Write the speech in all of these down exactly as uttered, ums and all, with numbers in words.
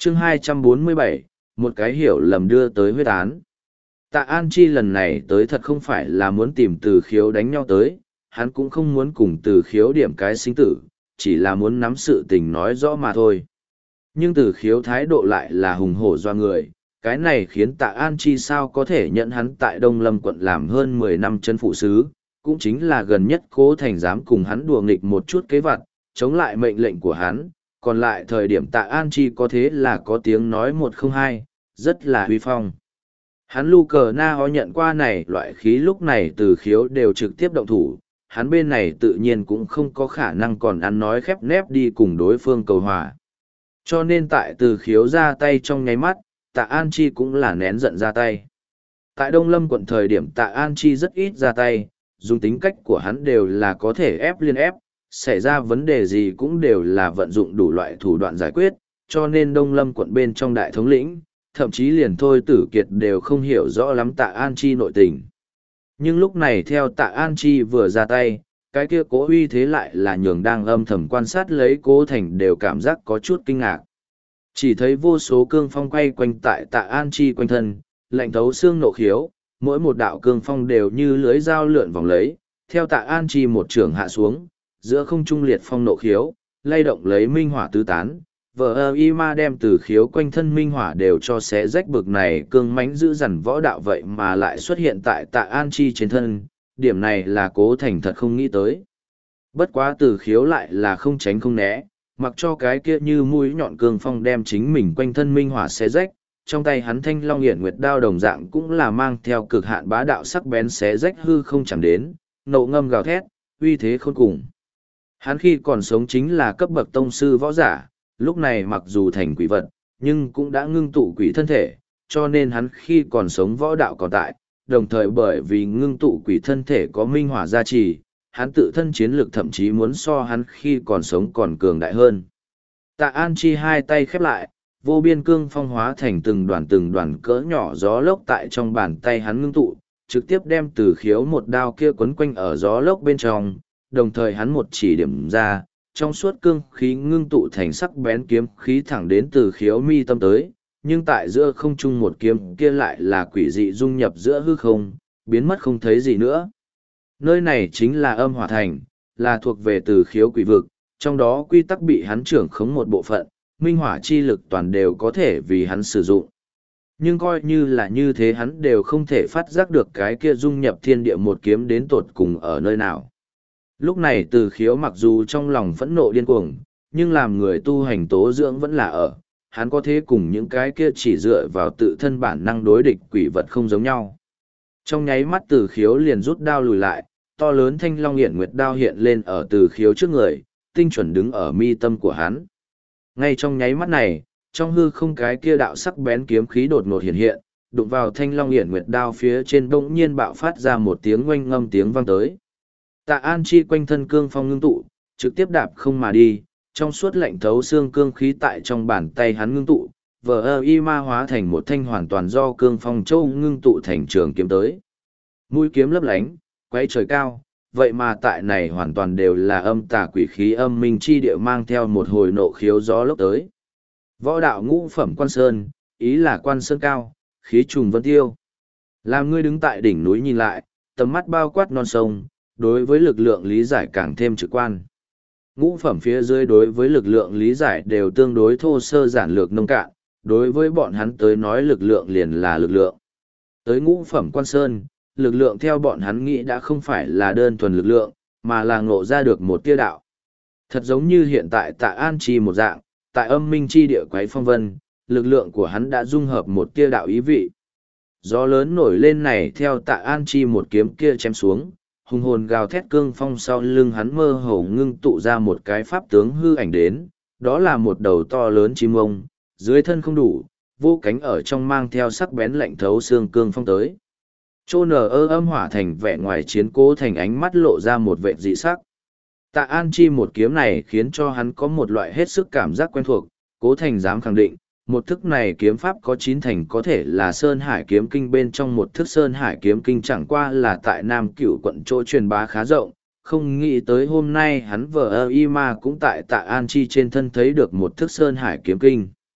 chương hai trăm bốn mươi bảy, một cái hiểu lầm đưa tới huyết án. Tạ An Chi lần này tới thật không phải là muốn tìm Từ Khiếu đánh nhau tới, hắn cũng không muốn cùng Từ Khiếu điểm cái sinh tử, chỉ là muốn nắm sự tình nói rõ mà thôi. Nhưng Từ Khiếu thái độ lại là hùng hổ doa người, cái này khiến Tạ An Chi sao có thể nhận hắn tại Đông Lâm quận làm hơn mười năm chân phụ sứ, cũng chính là gần nhất Cố Thành dám cùng hắn đùa nghịch một chút kế vặt, chống lại mệnh lệnh của hắn, còn lại thời điểm Tạ An Chi có thế là có tiếng nói một không hai, rất là huy phong. Hắn lu cờ na ho nhận qua này loại khí lúc này Từ Khiếu đều trực tiếp động thủ, hắn bên này tự nhiên cũng không có khả năng còn ăn nói khép nép đi cùng đối phương cầu hòa. Cho nên tại Từ Khiếu ra tay trong nháy mắt, Tạ An Chi cũng là nén giận ra tay. Tại Đông Lâm quận thời điểm Tạ An Chi rất ít ra tay, dùng tính cách của hắn đều là có thể ép liên ép, xảy ra vấn đề gì cũng đều là vận dụng đủ loại thủ đoạn giải quyết, cho nên Đông Lâm quận bên trong đại thống lĩnh, thậm chí liền Thôi Tử Kiệt đều không hiểu rõ lắm Tạ An Chi nội tình. Nhưng lúc này theo Tạ An Chi vừa ra tay, cái kia Cố uy thế lại là nhường đang âm thầm quan sát lấy Cố Thành đều cảm giác có chút kinh ngạc. Chỉ thấy vô số cương phong quay quanh tại Tạ An Chi quanh thân, lạnh thấu xương nộ khiếu, mỗi một đạo cương phong đều như lưới dao lượn vòng lấy, theo Tạ An Chi một trường hạ xuống, giữa không trung liệt phong nộ khiếu, lay động lấy minh hỏa tứ tán, vờ ơ y ma đem Từ Khiếu quanh thân minh hỏa đều cho xé rách bực này cương mãnh giữ dằn võ đạo vậy mà lại xuất hiện tại Tạ An Chi trên thân, điểm này là Cố Thành thật không nghĩ tới. Bất quá Từ Khiếu lại là không tránh không né, mặc cho cái kia như mũi nhọn cương phong đem chính mình quanh thân minh hỏa xé rách, trong tay hắn thanh long hiển nguyệt đao đồng dạng cũng là mang theo cực hạn bá đạo sắc bén xé rách hư không chẳng đến, nộ ngâm gào thét, uy thế khôn cùng. Hắn khi còn sống chính là cấp bậc tông sư võ giả, lúc này mặc dù thành quỷ vật, nhưng cũng đã ngưng tụ quỷ thân thể, cho nên hắn khi còn sống võ đạo còn tại, đồng thời bởi vì ngưng tụ quỷ thân thể có minh hỏa gia trì, hắn tự thân chiến lực thậm chí muốn so hắn khi còn sống còn cường đại hơn. Tạ An Chi hai tay khép lại, vô biên cương phong hóa thành từng đoàn từng đoàn cỡ nhỏ gió lốc tại trong bàn tay hắn ngưng tụ, trực tiếp đem Từ Khiếu một đao kia quấn quanh ở gió lốc bên trong, đồng thời hắn một chỉ điểm ra, trong suốt cương khí ngưng tụ thành sắc bén kiếm khí thẳng đến Từ Khiếu mi tâm tới, nhưng tại giữa không trung một kiếm kia lại là quỷ dị dung nhập giữa hư không, biến mất không thấy gì nữa. Nơi này chính là Âm Hỏa Thành, là thuộc về Từ Khiếu quỷ vực, trong đó quy tắc bị hắn trưởng khống một bộ phận, minh hỏa chi lực toàn đều có thể vì hắn sử dụng. Nhưng coi như là như thế hắn đều không thể phát giác được cái kia dung nhập thiên địa một kiếm đến tột cùng ở nơi nào. Lúc này Từ Khiếu mặc dù trong lòng phẫn nộ điên cuồng, nhưng làm người tu hành tố dưỡng vẫn là ở, hắn có thế cùng những cái kia chỉ dựa vào tự thân bản năng đối địch quỷ vật không giống nhau. Trong nháy mắt Từ Khiếu liền rút đao lùi lại, to lớn thanh long hiển nguyệt đao hiện lên ở Từ Khiếu trước người, tinh chuẩn đứng ở mi tâm của hắn. Ngay trong nháy mắt này, trong hư không cái kia đạo sắc bén kiếm khí đột ngột hiện hiện, đụng vào thanh long hiển nguyệt đao phía trên bỗng nhiên bạo phát ra một tiếng oanh ngâm tiếng vang tới. Tạ An Chi quanh thân cương phong ngưng tụ, trực tiếp đạp không mà đi, trong suốt lạnh thấu xương cương khí tại trong bàn tay hắn ngưng tụ, vờ ơ y ma hóa thành một thanh hoàn toàn do cương phong châu ngưng tụ thành trường kiếm tới. Mũi kiếm lấp lánh, quay trời cao, vậy mà tại này hoàn toàn đều là âm tà quỷ khí âm minh chi địa mang theo một hồi nộ khiếu gió lốc tới. Võ đạo ngũ phẩm quan sơn, ý là quan sơn cao, khí trùng vân tiêu. Làm ngươi đứng tại đỉnh núi nhìn lại, tầm mắt bao quát non sông, đối với lực lượng lý giải càng thêm trực quan. Ngũ phẩm phía dưới đối với lực lượng lý giải đều tương đối thô sơ giản lược nông cạn, đối với bọn hắn tới nói lực lượng liền là lực lượng. Tới ngũ phẩm quan sơn, lực lượng theo bọn hắn nghĩ đã không phải là đơn thuần lực lượng, mà là ngộ ra được một tia đạo. Thật giống như hiện tại Tạ An Chi một dạng, tại âm minh chi địa quấy phong vân, lực lượng của hắn đã dung hợp một tia đạo ý vị. Gió lớn nổi lên này theo Tạ An Chi một kiếm kia chém xuống, hùng hồn gào thét cương phong sau lưng hắn mơ hồ ngưng tụ ra một cái pháp tướng hư ảnh đến, đó là một đầu to lớn chim ông, dưới thân không đủ, vô cánh ở trong mang theo sắc bén lạnh thấu xương cương phong tới. Chô nở ơ âm hỏa thành vẻ ngoài chiến Cố Thành ánh mắt lộ ra một vệ dị sắc. Tạ An Chi một kiếm này khiến cho hắn có một loại hết sức cảm giác quen thuộc, Cố Thành dám khẳng định, một thức này kiếm pháp có chín thành có thể là Sơn Hải kiếm kinh bên trong một thức Sơn Hải kiếm kinh chẳng qua là tại Nam Cửu quận chỗ truyền bá khá rộng, không nghĩ tới hôm nay hắn vờ ơ y ma cũng tại Tạ An Chi trên thân thấy được một thức Sơn Hải kiếm kinh.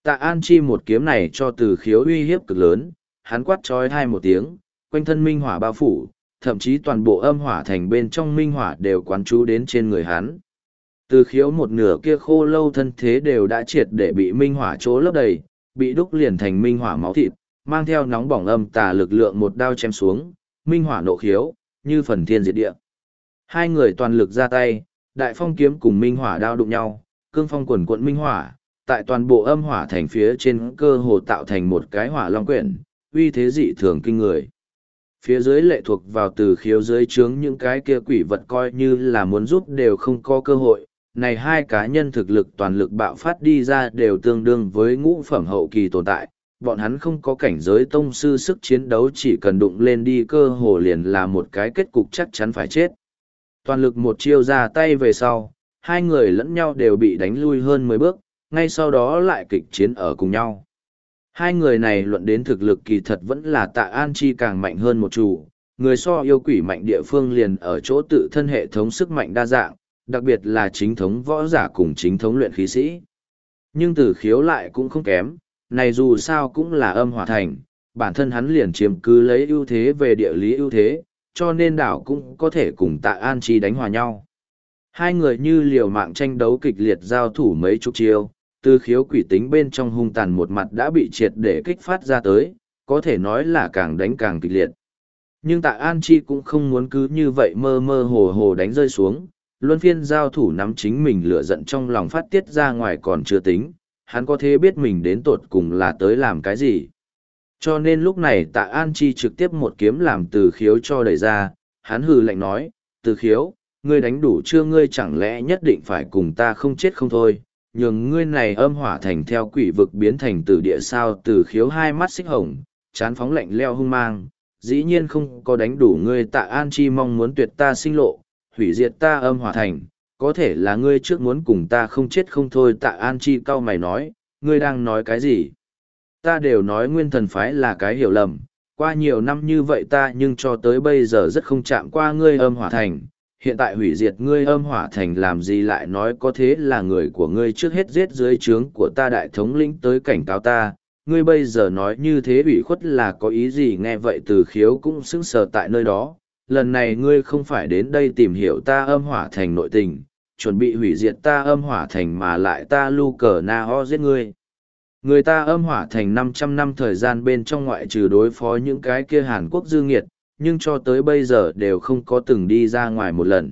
Tạ An Chi một kiếm này cho từ khiếu uy hiếp cực lớn, hắn quát trói thai một tiếng, quanh thân minh hỏa bao phủ, thậm chí toàn bộ âm hỏa thành bên trong minh hỏa đều quán trú đến trên người hắn. Từ khiếu một nửa kia khô lâu thân thế đều đã triệt để bị minh hỏa chỗ lấp đầy, bị đúc liền thành minh hỏa máu thịt, mang theo nóng bỏng âm tà lực lượng một đao chém xuống, minh hỏa nộ khiếu, như phần thiên diệt địa. Hai người toàn lực ra tay, đại phong kiếm cùng minh hỏa đao đụng nhau, cương phong quần quận minh hỏa, tại toàn bộ âm hỏa thành phía trên cơ hồ tạo thành một cái hỏa long quyển, uy thế dị thường kinh người. Phía dưới lệ thuộc vào từ khiếu dưới trướng những cái kia quỷ vật coi như là muốn giúp đều không có cơ hội. Này hai cá nhân thực lực toàn lực bạo phát đi ra đều tương đương với ngũ phẩm hậu kỳ tồn tại, bọn hắn không có cảnh giới tông sư sức chiến đấu chỉ cần đụng lên đi cơ hồ liền là một cái kết cục chắc chắn phải chết. Toàn lực một chiêu ra tay về sau, hai người lẫn nhau đều bị đánh lui hơn mười bước, ngay sau đó lại kịch chiến ở cùng nhau. Hai người này luận đến thực lực kỳ thật vẫn là Tạ An Chi càng mạnh hơn một chủ, người so yêu quỷ mạnh địa phương liền ở chỗ tự thân hệ thống sức mạnh đa dạng, đặc biệt là chính thống võ giả cùng chính thống luyện khí sĩ. Nhưng Tử Khiếu lại cũng không kém, này dù sao cũng là âm hỏa thành, bản thân hắn liền chiếm cứ lấy ưu thế về địa lý ưu thế, cho nên đảo cũng có thể cùng Tạ An Chi đánh hòa nhau. Hai người như liều mạng tranh đấu kịch liệt giao thủ mấy chục chiêu, Từ Khiếu quỷ tính bên trong hung tàn một mặt đã bị triệt để kích phát ra tới, có thể nói là càng đánh càng kịch liệt. Nhưng Tạ An Chi cũng không muốn cứ như vậy mơ mơ hồ hồ đánh rơi xuống, luân phiên giao thủ nắm chính mình lửa giận trong lòng phát tiết ra ngoài còn chưa tính, hắn có thể biết mình đến tột cùng là tới làm cái gì. Cho nên lúc này Tạ An Chi trực tiếp một kiếm làm Từ Khiếu cho đẩy ra, hắn hừ lạnh nói, Từ Khiếu, ngươi đánh đủ chưa, ngươi chẳng lẽ nhất định phải cùng ta không chết không thôi, nhường ngươi này âm hỏa thành theo quỷ vực biến thành tử địa sao. Từ Khiếu hai mắt xích hồng, chán phóng lạnh leo hung mang, dĩ nhiên không có đánh đủ ngươi. Tạ An Chi mong muốn tuyệt ta sinh lộ, hủy diệt ta âm hỏa thành, có thể là ngươi trước muốn cùng ta không chết không thôi. Tạ An Chi cau mày nói, ngươi đang nói cái gì? Ta đều nói Nguyên Thần phái là cái hiểu lầm, qua nhiều năm như vậy ta nhưng cho tới bây giờ rất không chạm qua ngươi âm hỏa thành, hiện tại hủy diệt ngươi âm hỏa thành làm gì lại nói có thế là người của ngươi trước hết giết dưới trướng của ta đại thống lĩnh tới cảnh cáo ta, ngươi bây giờ nói như thế ủy khuất là có ý gì? Nghe vậy Từ Khiếu cũng sững sờ tại nơi đó, lần này ngươi không phải đến đây tìm hiểu ta âm hỏa thành nội tình, chuẩn bị hủy diệt ta âm hỏa thành mà lại ta lu cờ na ho giết ngươi. Người ta âm hỏa thành năm trăm năm thời gian bên trong ngoại trừ đối phó những cái kia Hàn Quốc dư nghiệt, nhưng cho tới bây giờ đều không có từng đi ra ngoài một lần.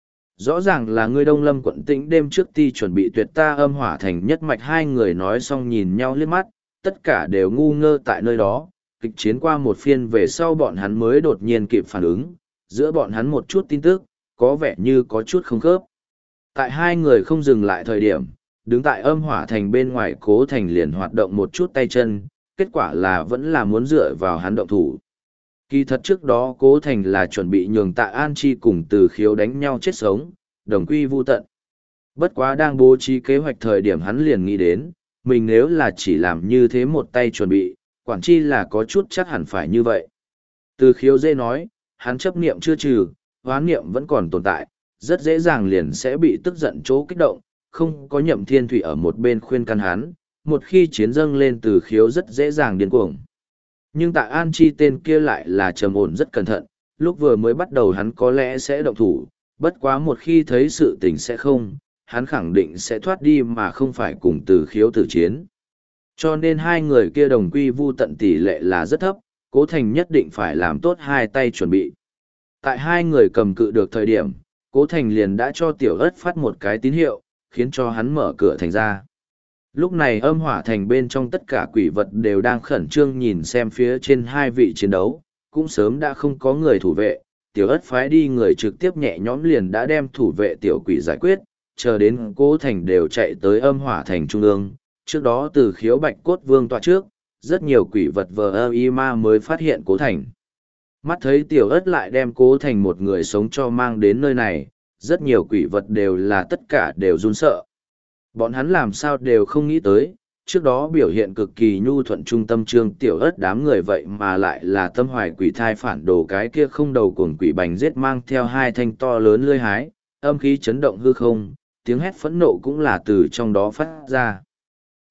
Rõ ràng là ngươi Đông Lâm quận Tĩnh đêm trước ti chuẩn bị tuyệt ta âm hỏa thành nhất mạch. Hai người nói xong nhìn nhau liếc mắt, tất cả đều ngu ngơ tại nơi đó. Kịch chiến qua một phiên về sau bọn hắn mới đột nhiên kịp phản ứng, giữa bọn hắn một chút tin tức, có vẻ như có chút không khớp. Tại hai người không dừng lại thời điểm, đứng tại âm hỏa thành bên ngoài Cố Thành liền hoạt động một chút tay chân, kết quả là vẫn là muốn dựa vào hắn động thủ. Kỳ thật trước đó Cố Thành là chuẩn bị nhường Tạ An Chi cùng Từ Khiếu đánh nhau chết sống, đồng quy vu tận. Bất quá đang bố trí kế hoạch thời điểm hắn liền nghĩ đến, mình nếu là chỉ làm như thế một tay chuẩn bị, quản chi là có chút chắc hẳn phải như vậy. Từ Khiếu dễ nói, hắn chấp niệm chưa trừ, hoán niệm vẫn còn tồn tại, rất dễ dàng liền sẽ bị tức giận chỗ kích động, không có Nhậm Thiên Thủy ở một bên khuyên can hắn, một khi chiến dâng lên Từ Khiếu rất dễ dàng điên cuồng. Nhưng Tạ An Chi tên kia lại là trầm ổn rất cẩn thận, lúc vừa mới bắt đầu hắn có lẽ sẽ động thủ, bất quá một khi thấy sự tình sẽ không, hắn khẳng định sẽ thoát đi mà không phải cùng Từ Khiếu tử chiến. Cho nên hai người kia đồng quy vu tận tỷ lệ là rất thấp, Cố Thành nhất định phải làm tốt hai tay chuẩn bị. Tại hai người cầm cự được thời điểm, Cố Thành liền đã cho Tiểu Ất phát một cái tín hiệu, khiến cho hắn mở cửa thành ra. Lúc này âm hỏa thành bên trong tất cả quỷ vật đều đang khẩn trương nhìn xem phía trên hai vị chiến đấu, cũng sớm đã không có người thủ vệ, Tiểu Ất phái đi người trực tiếp nhẹ nhõm liền đã đem thủ vệ tiểu quỷ giải quyết, chờ đến Cố Thành đều chạy tới âm hỏa thành trung ương, trước đó Từ Khiếu Bạch Cốt Vương tọa trước, rất nhiều quỷ vật vờ ơ y ma mới phát hiện Cố Thành. Mắt thấy Tiểu Ất lại đem Cố Thành một người sống cho mang đến nơi này, rất nhiều quỷ vật đều là tất cả đều run sợ. Bọn hắn làm sao đều không nghĩ tới, trước đó biểu hiện cực kỳ nhu thuận trung tâm Trương Tiểu Ất đám người vậy mà lại là tâm hoài quỷ thai phản đồ cái kia không đầu cuồng quỷ bành giết mang theo hai thanh to lớn lưỡi hái, âm khí chấn động hư không, tiếng hét phẫn nộ cũng là từ trong đó phát ra.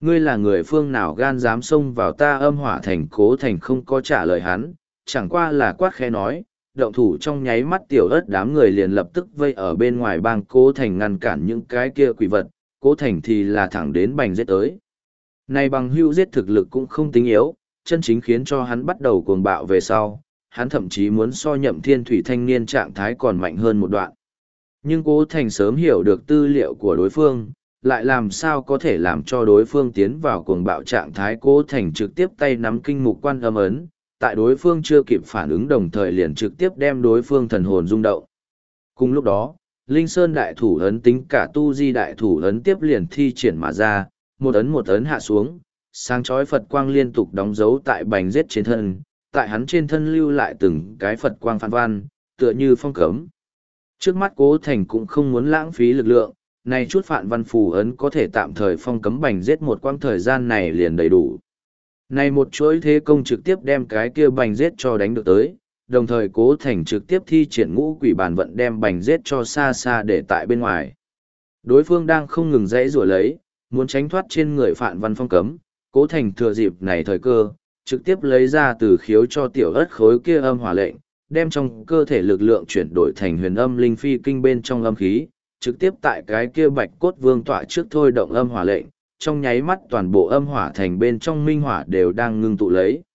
Ngươi là người phương nào gan dám xông vào ta âm hỏa thành? Cố thành không có trả lời hắn, chẳng qua là quát khẽ nói, động thủ. Trong nháy mắt tiểu ớt đám người liền lập tức vây ở bên ngoài bang cố thành ngăn cản những cái kia quỷ vật, cố thành thì là thẳng đến bành giết tới. Này bằng hưu giết thực lực cũng không tính yếu, chân chính khiến cho hắn bắt đầu cuồng bạo về sau, hắn thậm chí muốn so nhậm thiên thủy thanh niên trạng thái còn mạnh hơn một đoạn. Nhưng cố thành sớm hiểu được tư liệu của đối phương, lại làm sao có thể làm cho đối phương tiến vào cuồng bạo trạng thái. Cố thành trực tiếp tay nắm kinh mục quan âm ấn, tại đối phương chưa kịp phản ứng đồng thời liền trực tiếp đem đối phương thần hồn rung động. Cùng lúc đó, Linh Sơn đại thủ ấn tính cả tu di đại thủ ấn tiếp liền thi triển mà ra, một ấn một ấn hạ xuống, sáng chói Phật quang liên tục đóng dấu tại bành giết trên thân, tại hắn trên thân lưu lại từng cái Phật quang phản văn, tựa như phong cấm. Trước mắt Cố Thành cũng không muốn lãng phí lực lượng, này chút phản văn phù ấn có thể tạm thời phong cấm bành giết một quãng thời gian này liền đầy đủ. Này một chuỗi thế công trực tiếp đem cái kia bành giết cho đánh được tới, đồng thời Cố Thành trực tiếp thi triển ngũ quỷ bản vận đem bành giết cho xa xa để tại bên ngoài. Đối phương đang không ngừng dãy rủa lấy, muốn tránh thoát trên người phản văn phong cấm, Cố Thành thừa dịp này thời cơ, trực tiếp lấy ra từ khiếu cho tiểu ớt khối kia âm hỏa lệnh, đem trong cơ thể lực lượng chuyển đổi thành huyền âm linh phi kinh bên trong âm khí, trực tiếp tại cái kia bạch cốt vương tọa trước thôi động âm hỏa lệnh, trong nháy mắt toàn bộ âm hỏa thành bên trong minh hỏa đều đang ngưng tụ lấy.